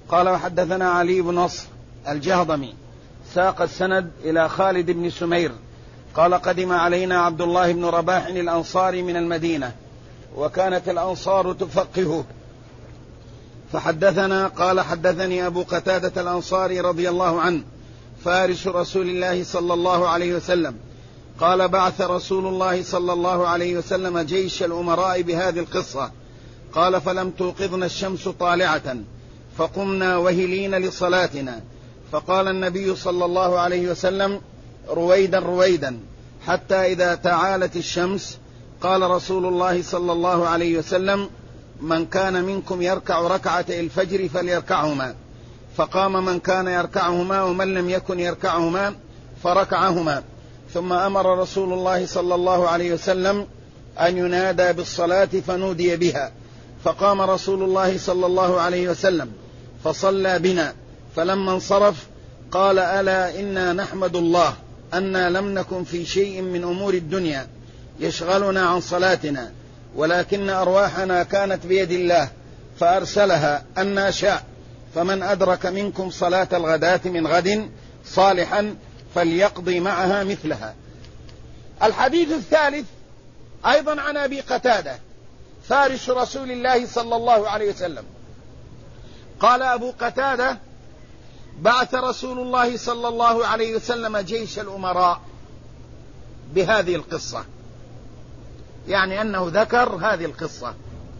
قال وحدثنا علي بن نصر الجهضمي ساق السند إلى خالد بن سمير قال قدم علينا عبد الله بن رباح الأنصاري من المدينة وكانت الأنصار تفقهه فحدثنا قال حدثني أبو قتادة الأنصاري رضي الله عنه فارس رسول الله صلى الله عليه وسلم قال بعث رسول الله صلى الله عليه وسلم جيش الأمراء بهذه القصة قال فلم توقظنا الشمس طالعة فقمنا وهلين لصلاتنا فقال النبي صلى الله عليه وسلم رويدا رويدا حتى إذا تعالت الشمس قال رسول الله صلى الله عليه وسلم من كان منكم يركع ركعتي الفجر فليركعهما فقام من كان يركعهما ومن لم يكن يركعهما فركعهما ثم أمر رسول الله صلى الله عليه وسلم أن ينادى بالصلاة فنودي بها فقام رسول الله صلى الله عليه وسلم فصلى بنا فلما انصرف قال ألا إنا نحمد الله أنا لم نكن في شيء من أمور الدنيا يشغلنا عن صلاتنا ولكن أرواحنا كانت بيد الله فأرسلها أن شاء فمن أدرك منكم صلاة الغداة من غد صالحا فليقضي معها مثلها. الحديث الثالث أيضا عن أبي قتادة فارس رسول الله صلى الله عليه وسلم قال أبو قتادة بعث رسول الله صلى الله عليه وسلم جيش الأمراء بهذه القصة، يعني أنه ذكر هذه القصة.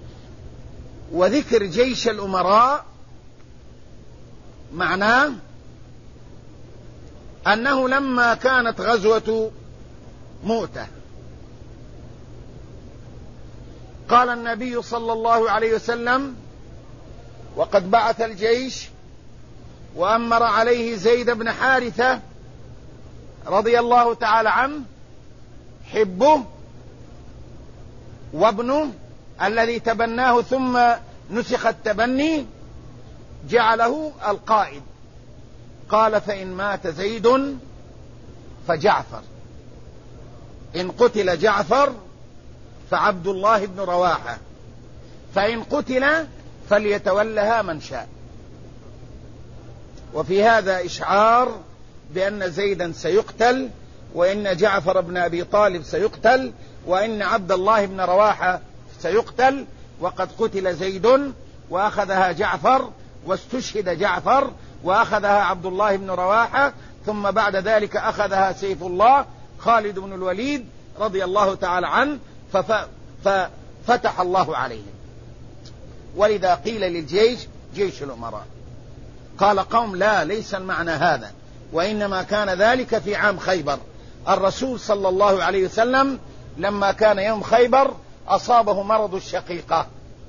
وذكر جيش الأمراء معناه أنه لما كانت غزوة مؤتة قال النبي صلى الله عليه وسلم وقد بعث الجيش وأمر عليه زيد بن حارثة رضي الله تعالى عنه حبه وابنه الذي تبناه ثم نسخ التبني جعله القائد. قال فإن مات زيد فجعفر، إن قتل جعفر فعبد الله بن رواحة، فإن قتل فليتولها من شاء. وفي هذا إشعار بأن زيدا سيقتل وإن جعفر بن أبي طالب سيقتل وإن عبد الله بن رواحة سيقتل، وقد قتل زيد وأخذها جعفر واستشهد جعفر وأخذها عبد الله بن رواحة، ثم بعد ذلك أخذها سيف الله خالد بن الوليد رضي الله تعالى عنه ففتح الله عليهم. ولذا قيل للجيش جيش الأمراء. قال قوم لا، ليس المعنى هذا، وإنما كان ذلك في عام خيبر. الرسول صلى الله عليه وسلم لما كان يوم خيبر أصابه مرض الشقيقة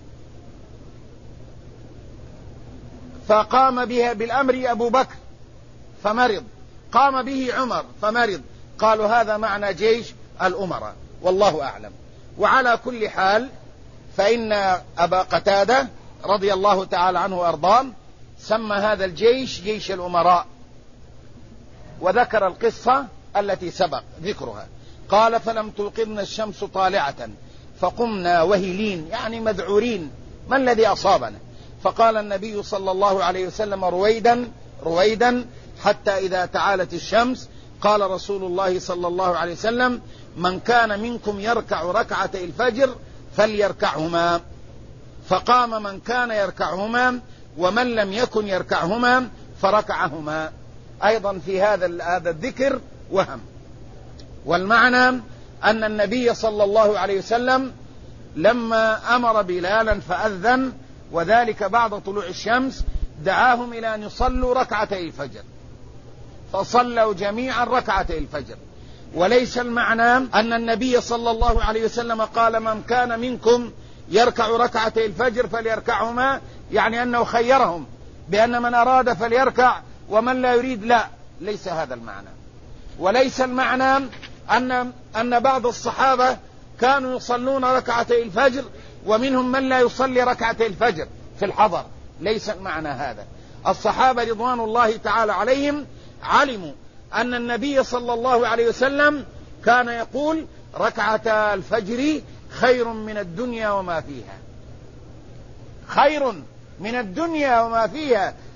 فقام بها بالأمر أبو بكر فمرض، قام به عمر فمرض، قالوا هذا معنى جيش الأمراء والله أعلم. وعلى كل حال فإن أبا قتادة رضي الله تعالى عنه وأرضاه سمى هذا الجيش جيش الأمراء وذكر القصة التي سبق ذكرها. قال فلم توقظنا الشمس طالعة فقمنا وهلين، يعني مذعورين، ما الذي أصابنا؟ فقال النبي صلى الله عليه وسلم رويدا رويدا حتى إذا تعالت الشمس قال رسول الله صلى الله عليه وسلم من كان منكم يركع ركعتي الفجر فليركعهما، فقام من كان يركعهما ومن لم يكن يركعهما فركعهما. أيضا في هذا الذكر وهم، والمعنى أن النبي صلى الله عليه وسلم لما أمر بلالا فأذن وذلك بعد طلوع الشمس دعاهم إلى أن يصلوا ركعتي الفجر فصلوا جميعا ركعتي الفجر. وليس المعنى أن النبي صلى الله عليه وسلم قال من كان منكم يركع ركعتي الفجر فليركعهما، يعني أنه خيرهم بأن من أراد فليركع ومن لا يريد لا، ليس هذا المعنى. وليس المعنى أن بعض الصحابة كانوا يصلون ركعتي الفجر ومنهم من لا يصلي ركعتي الفجر في الحضر، ليس المعنى هذا. الصحابة رضوان الله تعالى عليهم علموا أن النبي صلى الله عليه وسلم كان يقول ركعتا الفجر خير من الدنيا وما فيها، خير من الدنيا وما فيها،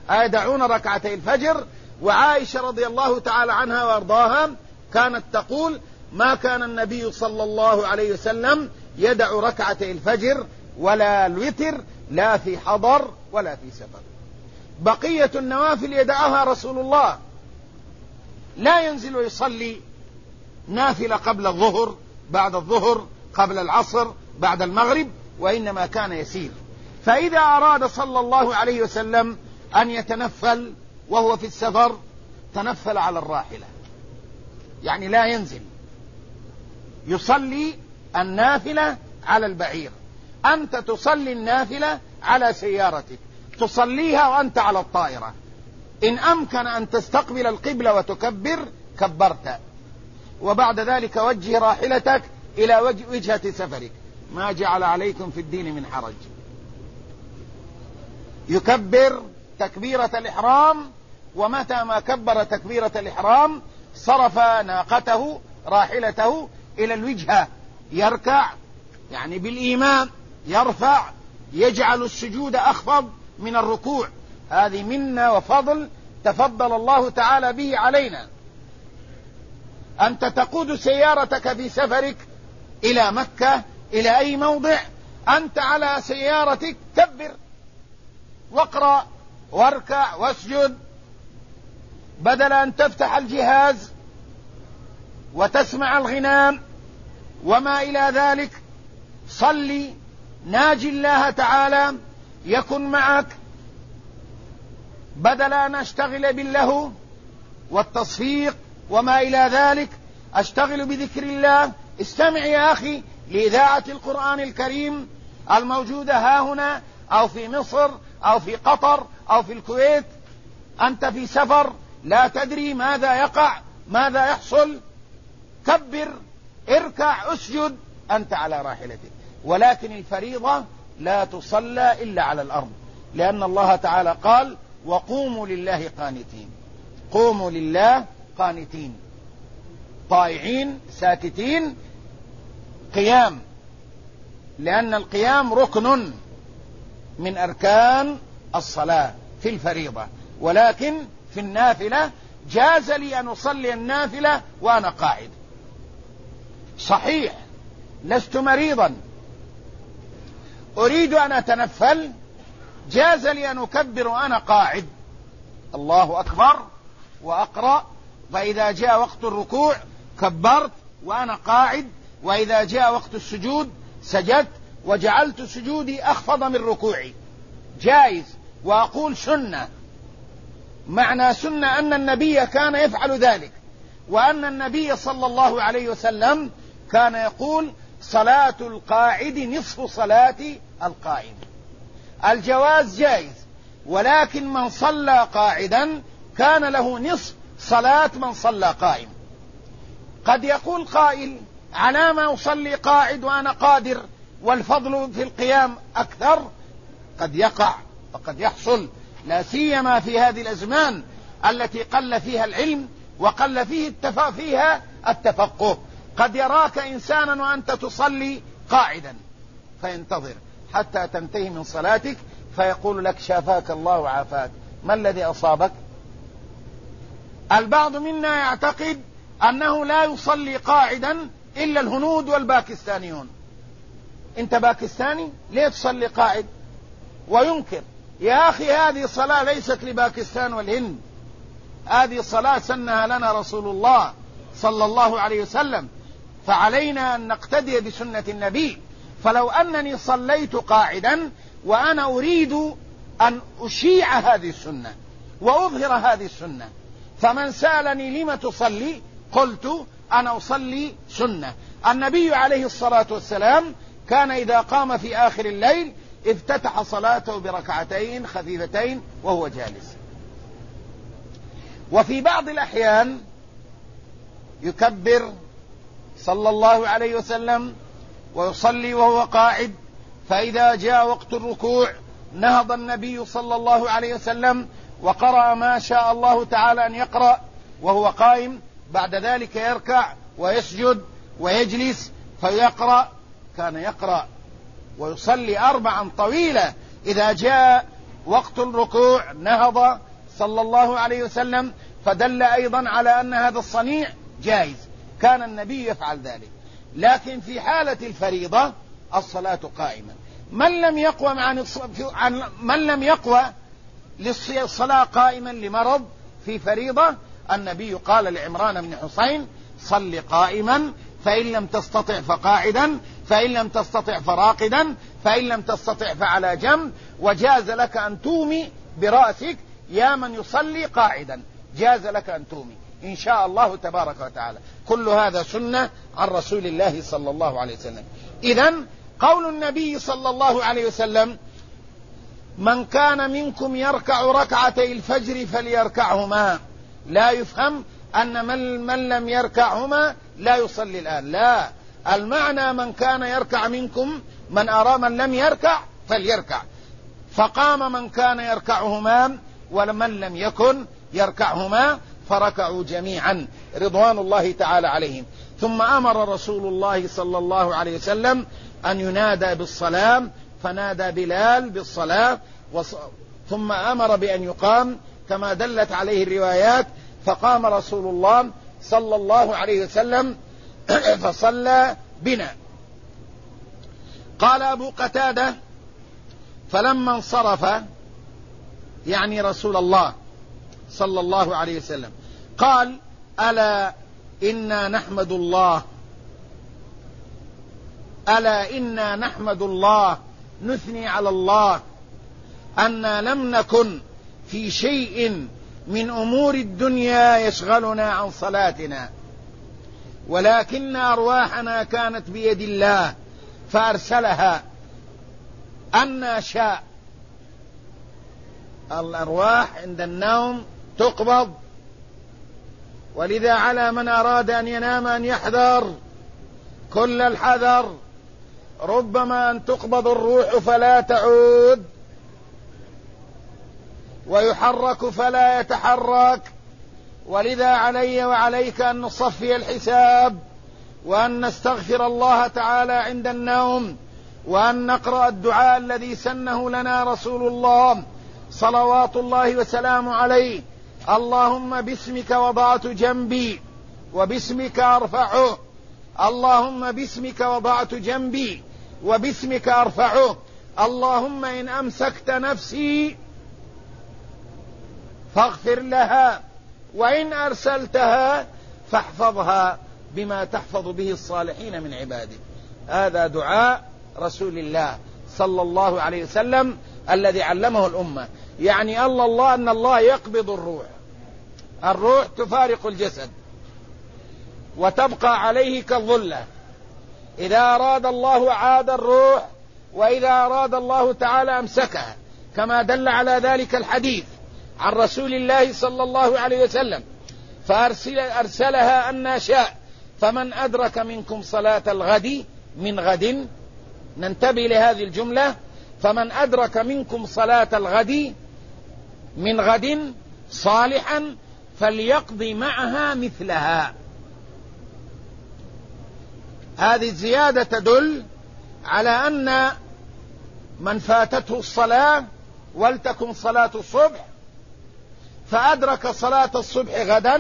أيدعون ركعتي الفجر. وعائشة رضي الله تعالى عنها وارضاها كانت تقول: ما كان النبي صلى الله عليه وسلم يدع ركعتي الفجر ولا الوتر، لا في حضر ولا في سفر. بقية النوافل يدعها رسول الله، لا ينزل ويصلي نافلة قبل الظهر، بعد الظهر، قبل العصر، بعد المغرب، وإنما كان يسير. فإذا أراد صلى الله عليه وسلم أن يتنفل وهو في السفر تنفل على الراحلة، يعني لا ينزل، يصلي النافلة على البعير. أنت تصلي النافلة على سيارتك، تصليها وأنت على الطائرة. إن أمكن أن تستقبل القبلة وتكبر كبرت، وبعد ذلك وجه راحلتك إلى وجهة سفرك. ما جعل عليكم في الدين من حرج. يكبر تكبيرة الإحرام، ومتى ما كبر تكبيرة الإحرام صرف ناقته راحلته إلى الوجهة، يركع يعني بالإيمان، يرفع، يجعل السجود أخفض من الركوع. هذه منا وفضل تفضل الله تعالى به علينا. أنت تقود سيارتك في سفرك إلى مكة، إلى أي موضع، أنت على سيارتك كبر واقرأ واركع واسجد، بدل أن تفتح الجهاز وتسمع الغناء وما إلى ذلك. صلي، ناجي الله تعالى يكن معك، بدل أن أشتغل باللهو والتصفيق وما إلى ذلك أشتغل بذكر الله. استمع يا أخي لإذاعة القرآن الكريم الموجودة ها هنا، أو في مصر، أو في قطر، أو في الكويت. أنت في سفر لا تدري ماذا يقع، ماذا يحصل. كبر، اركع، اسجد، أنت على راحلتك. ولكن الفريضة لا تصلى إلا على الأرض، لأن الله تعالى قال: وقوموا لله قانتين. قوموا لله قانتين، طائعين ساكتين. قيام، لأن القيام ركن من أركان الصلاة في الفريضة. ولكن في النافلة جاز لي أن أصلي النافلة وأنا قاعد. صحيح لست مريضا أريد أن أتنفل، جاز لي أن أكبر وأنا قاعد، الله أكبر، وأقرأ. فإذا جاء وقت الركوع كبرت وأنا قاعد، وإذا جاء وقت السجود سجدت وجعلت سجودي أخفض من ركوعي، جائز. وأقول سنة، معنى سنة أن النبي كان يفعل ذلك، وأن النبي صلى الله عليه وسلم كان يقول: صلاة القاعد نصف صلاة القائم. الجواز جائز، ولكن من صلى قاعدا كان له نصف صلاة من صلى قائم. قد يقول قائل: على ما أصلي قاعد وأنا قادر والفضل في القيام أكثر؟ قد يقع وقد يحصل، لا سيما في هذه الأزمان التي قل فيها العلم وقل فيها التفقه. قد يراك إنسانا وأنت تصلي قاعدا فينتظر حتى تنتهي من صلاتك فيقول لك: شافاك الله وعافاك، ما الذي أصابك؟ البعض منا يعتقد أنه لا يصلي قاعدا إلا الهنود والباكستانيون. أنت باكستاني ليه تصلي قاعد؟ وينكر. يا أخي هذه صلاة ليست لباكستان والهند، هذه صلاة سنها لنا رسول الله صلى الله عليه وسلم، فعلينا أن نقتدي بسنة النبي. فلو أنني صليت قاعدا وأنا أريد أن أشيع هذه السنة وأظهر هذه السنة، فمن سألني لم تصلي قلت: أنا أصلي سنة. النبي عليه الصلاة والسلام كان إذا قام في آخر الليل افتتح صلاته بركعتين خفيفتين وهو جالس. وفي بعض الأحيان يكبر صلى الله عليه وسلم ويصلي وهو قاعد، فإذا جاء وقت الركوع نهض النبي صلى الله عليه وسلم وقرأ ما شاء الله تعالى أن يقرأ وهو قائم، بعد ذلك يركع ويسجد ويجلس فيقرأ. كان يقرأ ويصلي 4 طويلة. إذا جاء وقت الركوع نهض صلى الله عليه وسلم، فدل أيضا على أن هذا الصنيع جائز، كان النبي يفعل ذلك. لكن في حالة الفريضة الصلاة قائمة. من لم يقوى للصلاة قائما لمرض في فريضة، النبي قال لعمران بن حسين: صل قائما، فإن لم تستطع فقاعدا، فإن لم تستطع فراقدا، فإن لم تستطع فعلى جنب، وجاز لك أن تومي برأسك يا من يصلي قاعدا، جاز لك أن تومي إن شاء الله تبارك وتعالى. كل هذا سنة عن رسول الله صلى الله عليه وسلم. إذن قول النبي صلى الله عليه وسلم: من كان منكم يركع ركعتي الفجر فليركعهما، لا يفهم أن من لم يركعهما لا يصلي الآن، لا، المعنى من كان يركع منكم، من لم يركع فليركع، فقام من كان يركعهما، ومن لم يكن يركعهما فركعوا جميعا رضوان الله تعالى عليهم. ثم أمر رسول الله صلى الله عليه وسلم أن ينادى بالصلاة، فنادى بلال بالصلاة، ثم أمر بأن يقام كما دلت عليه الروايات، فقام رسول الله صلى الله عليه وسلم فصلى بنا. قال أبو قتادة: فلما انصرف، يعني رسول الله صلى الله عليه وسلم، قال: ألا إنا نحمد الله، ألا إنا نحمد الله نثني على الله أن لم نكن في شيء من أمور الدنيا يشغلنا عن صلاتنا، ولكن أرواحنا كانت بيد الله فأرسلها أن شاء. الأرواح عند النوم تقبض، ولذا على من أراد أن ينام أن يحذر كل الحذر، ربما أن تقبض الروح فلا تعود، ويحرك فلا يتحرك. ولذا علي وعليك أن نصفي الحساب، وأن نستغفر الله تعالى عند النوم، وأن نقرأ الدعاء الذي سنه لنا رسول الله صلوات الله وسلامه عليه: اللهم باسمك وضعت جنبي وباسمك أرفعه، اللهم باسمك وضعت جنبي وباسمك أرفعه، اللهم إن أمسكت نفسي فاغفر لها، وإن أرسلتها فاحفظها بما تحفظ به الصالحين من عبادك. هذا دعاء رسول الله صلى الله عليه وسلم الذي علمه الأمة. يعني الله أن الله يقبض الروح تفارق الجسد وتبقى عليه كالظلة، إذا أراد الله عاد الروح، وإذا أراد الله تعالى أمسكها، كما دل على ذلك الحديث عن رسول الله صلى الله عليه وسلم: فأرسلها أن شاء، فمن أدرك منكم صلاة الغد من غد، ننتبه لهذه الجملة، فمن أدرك منكم صلاة الغد من غد صالحا فليقضي معها مثلها. هذه الزيادة تدل على أن من فاتته الصلاة ولتكن صلاة الصبح فأدرك صلاة الصبح غدا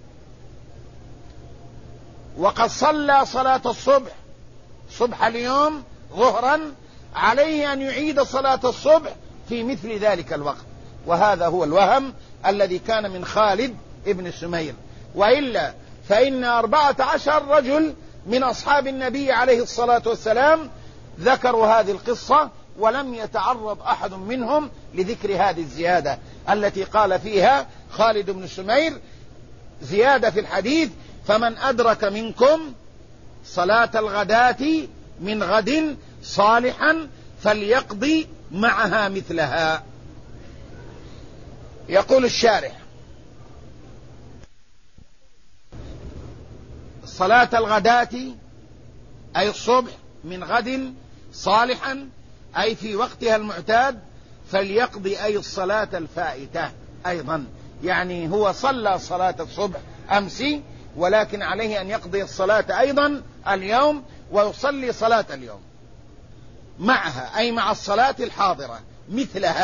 وقد صلى صلاة الصبح صبح اليوم ظهرا، عليه أن يعيد صلاة الصبح في مثل ذلك الوقت. وهذا هو الوهم الذي كان من خالد ابن سمير، وإلا فإن 14 رجل من أصحاب النبي عليه الصلاة والسلام ذكروا هذه القصة، ولم يتعرض أحد منهم لذكر هذه الزيادة التي قال فيها خالد بن سمير، زيادة في الحديث: فمن أدرك منكم صلاة الغداة من غد صالحا فليقضي معها مثلها. يقول الشارح: صلاة الغداة أي الصبح من غد صالحا أي في وقتها المعتاد، فليقضي أي الصلاة الفائتة أيضا، يعني هو صلى صلاة الصبح أمسي، ولكن عليه أن يقضي الصلاة أيضا اليوم، ويصلي صلاة اليوم معها، أي مع الصلاة الحاضرة مثلها،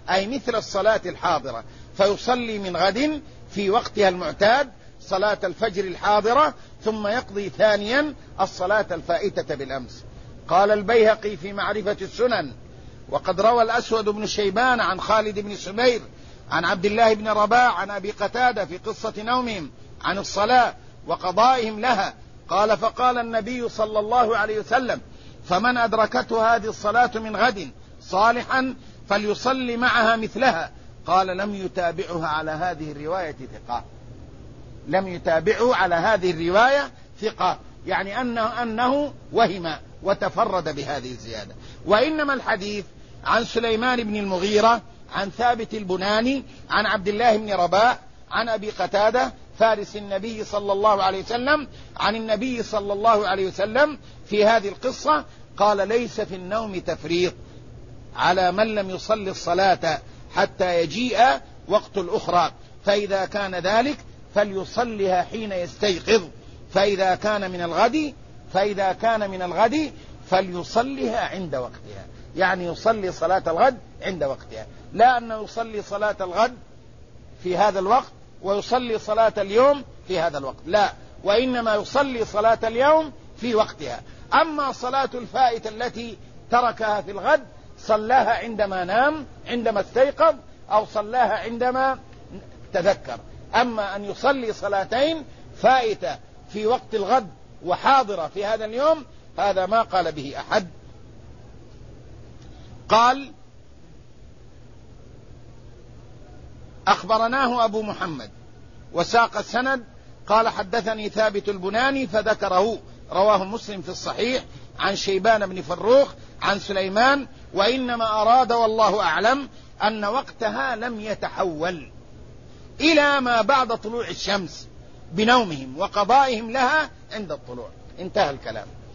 أي مثل الصلاة الحاضرة، فيصلي من غد في وقتها المعتاد صلاة الفجر الحاضرة، ثم يقضي ثانيا الصلاة الفائتة بالأمس. قال البيهقي في معرفة السنن: وقد روى الأسود بن شيبان عن خالد بن سمير عن عبد الله بن رباح عن أبي قتادة في قصة نومهم عن الصلاة وقضائهم لها، قال: فقال النبي صلى الله عليه وسلم: فمن أدركته هذه الصلاة من غد صالحا فليصلي معها مثلها. قال: لم يتابعها على هذه الرواية ثقة، لم يتابعه على هذه الرواية ثقة، يعني أنه وهم وتفرد بهذه الزيادة. وإنما الحديث عن سليمان بن المغيرة عن ثابت البناني عن عبد الله بن رباح عن أبي قتادة فارس النبي صلى الله عليه وسلم عن النبي صلى الله عليه وسلم في هذه القصة قال: ليس في النوم تفريط على من لم يصلي الصلاة حتى يجيء وقت الأخرى، فإذا كان ذلك فليصليها حين يستيقظ، فإذا كان من الغد فليصليها عند وقتها، يعني يصلي صلاة الغد عند وقتها، لا أنه يصلي صلاة الغد في هذا الوقت ويصلي صلاة اليوم في هذا الوقت، لا، وإنما يصلي صلاة اليوم في وقتها. أما صلاة الفائتة التي تركها في الغد صلاها عندما نام، عندما استيقظ، أو صلاها عندما تذكر. أما أن يصلي صلاتين فائتة في وقت الغد وحاضرة في هذا اليوم، هذا ما قال به أحد. قال: أخبرناه أبو محمد وساق السند قال: حدثني ثابت البناني فذكره، رواه مسلم في الصحيح عن شيبان بن فروخ عن سليمان، وإنما أراد والله أعلم أن وقتها لم يتحول إلى ما بعد طلوع الشمس بنومهم وقضائهم لها عند الطلوع. انتهى الكلام.